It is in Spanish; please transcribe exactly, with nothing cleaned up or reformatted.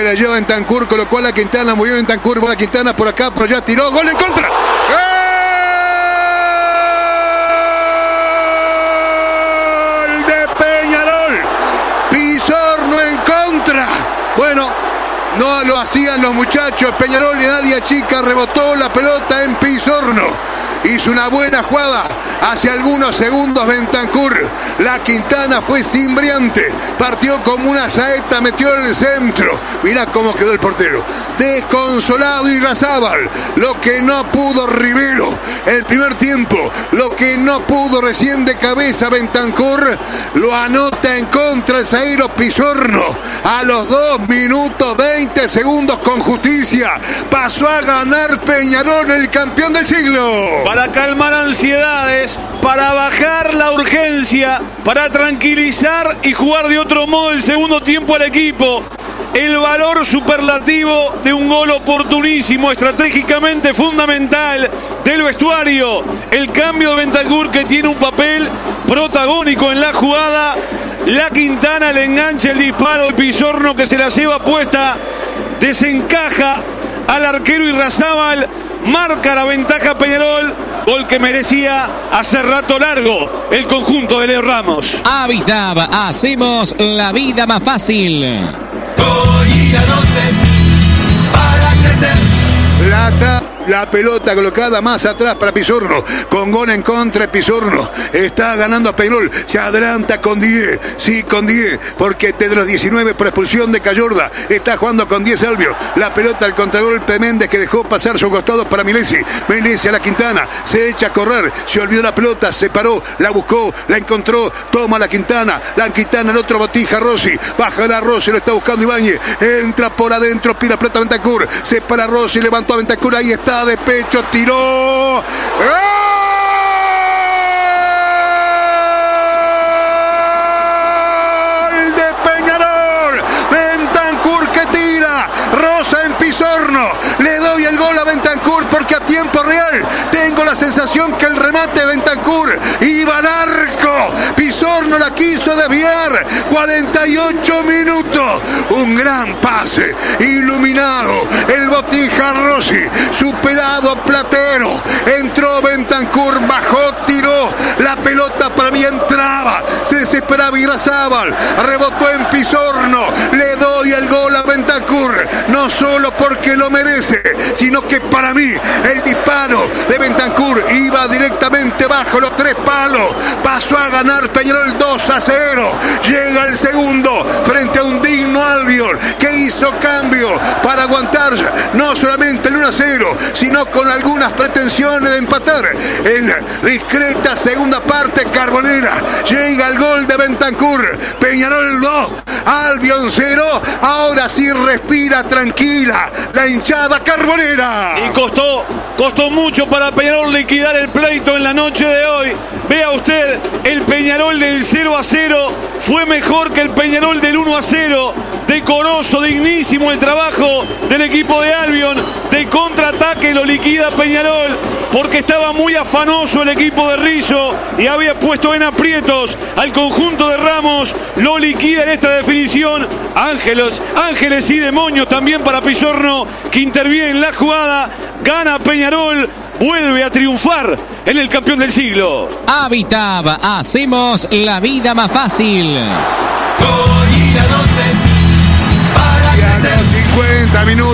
La lleva Bentancur, colocó a la Quintana, movió Bentancur, va la Quintana por acá, pero ya tiró, gol en contra. ¡Gol de Peñarol! Pizorno en contra. Bueno, no lo hacían los muchachos. Peñarol en área chica, rebotó la pelota en Pizorno. Hizo una buena jugada hace algunos segundos Bentancur. La Quintana fue cimbriante. Partió como una saeta, metió en el centro. Mirá cómo quedó el portero. Desconsolado Irrazábal. Lo que no pudo Rivero el primer tiempo. Lo que no pudo recién de cabeza Bentancur. Lo anota en contra el zaguero Pizorno. A los dos minutos veinte segundos con justicia. Pasó a ganar Peñarol, el campeón del siglo. Para calmar ansiedades, para bajar la urgencia, para tranquilizar y jugar de otro modo el segundo tiempo al equipo. El valor superlativo de un gol oportunísimo, estratégicamente fundamental del vestuario. El cambio de Bentancur, que tiene un papel protagónico en la jugada. La Quintana le engancha el disparo, el Pizorno que se la lleva puesta, desencaja al arquero Irrazábal. Marca la ventaja Peñarol, gol que merecía hace rato largo el conjunto de Leo Ramos. Habitab, hacemos la vida más fácil. Hoy la doce para crecer. Plata. La pelota colocada más atrás para Pizorno. Con gol en contra, Pizorno está ganando a Peñarol. Se adelanta con diez. Sí, con diez. Porque de los diecinueve por expulsión de Cayorda. Está jugando con diez Albion. La pelota al contragolpe Méndez, que dejó pasar su costado para Milesi. Milesi a la Quintana. Se echa a correr. Se olvidó la pelota. Se paró. La buscó. La encontró. Toma la Quintana. La Quintana, el otro Botija Rossi. Baja la Rossi. Lo está buscando Ibáñez. Entra por adentro. Pira pelota a Bentancur. Se para Rossi. Levantó a Bentancur. Ahí está. De pecho, tiró. ¡Gol de Peñarol! Bentancur que tira. Rosa en Pizorno. Le doy el gol a Bentancur porque a tiempo real tengo la sensación que el remate de Bentancur iba al arco. Pizorno la quiso desviar. cuarenta y ocho minutos. Un gran pase. Iluminado. El Botija Rossi. Superado Platero. Entró Bentancur. Bajó, tiró. La pelota para mí entraba. Se desesperaba Irrazábal. Rebotó en Pizorno. Le doy el gol a Bentancur. No solo porque lo merece, sino que para mí el disparo de Bentancur iba directamente bajo los tres palos. Pasó a ganar Peñarol dos a cero. Llega el segundo frente a un digno Albion que hizo cambio para aguantar no solamente el uno a cero, sino con algunas pretensiones de empatar. En discreta segunda parte Carbonera. Llega el gol de Bentancur. Peñarol dos, Albion cero. Ahora sí respira tranquila la hinchada carbonera. Y costó, costó mucho para Peñarol liquidar el pleito en la noche de hoy. Vea usted, el Peñarol del cero a cero fue mejor que el Peñarol del uno a cero. Decoroso, dignísimo el trabajo del equipo de Albion. De contraataque lo liquida Peñarol porque estaba muy afanoso el equipo de Rizzo y había puesto en aprietos al conjunto de Ramos. Lo liquida en esta definición. Ángeles, Ángeles y demonios también para Pizorno, que interviene en la jugada. Gana Peñarol. Vuelve a triunfar en el campeón del siglo. Habitab, hacemos la vida más fácil. Hoy la doce para crecer. cincuenta minutos.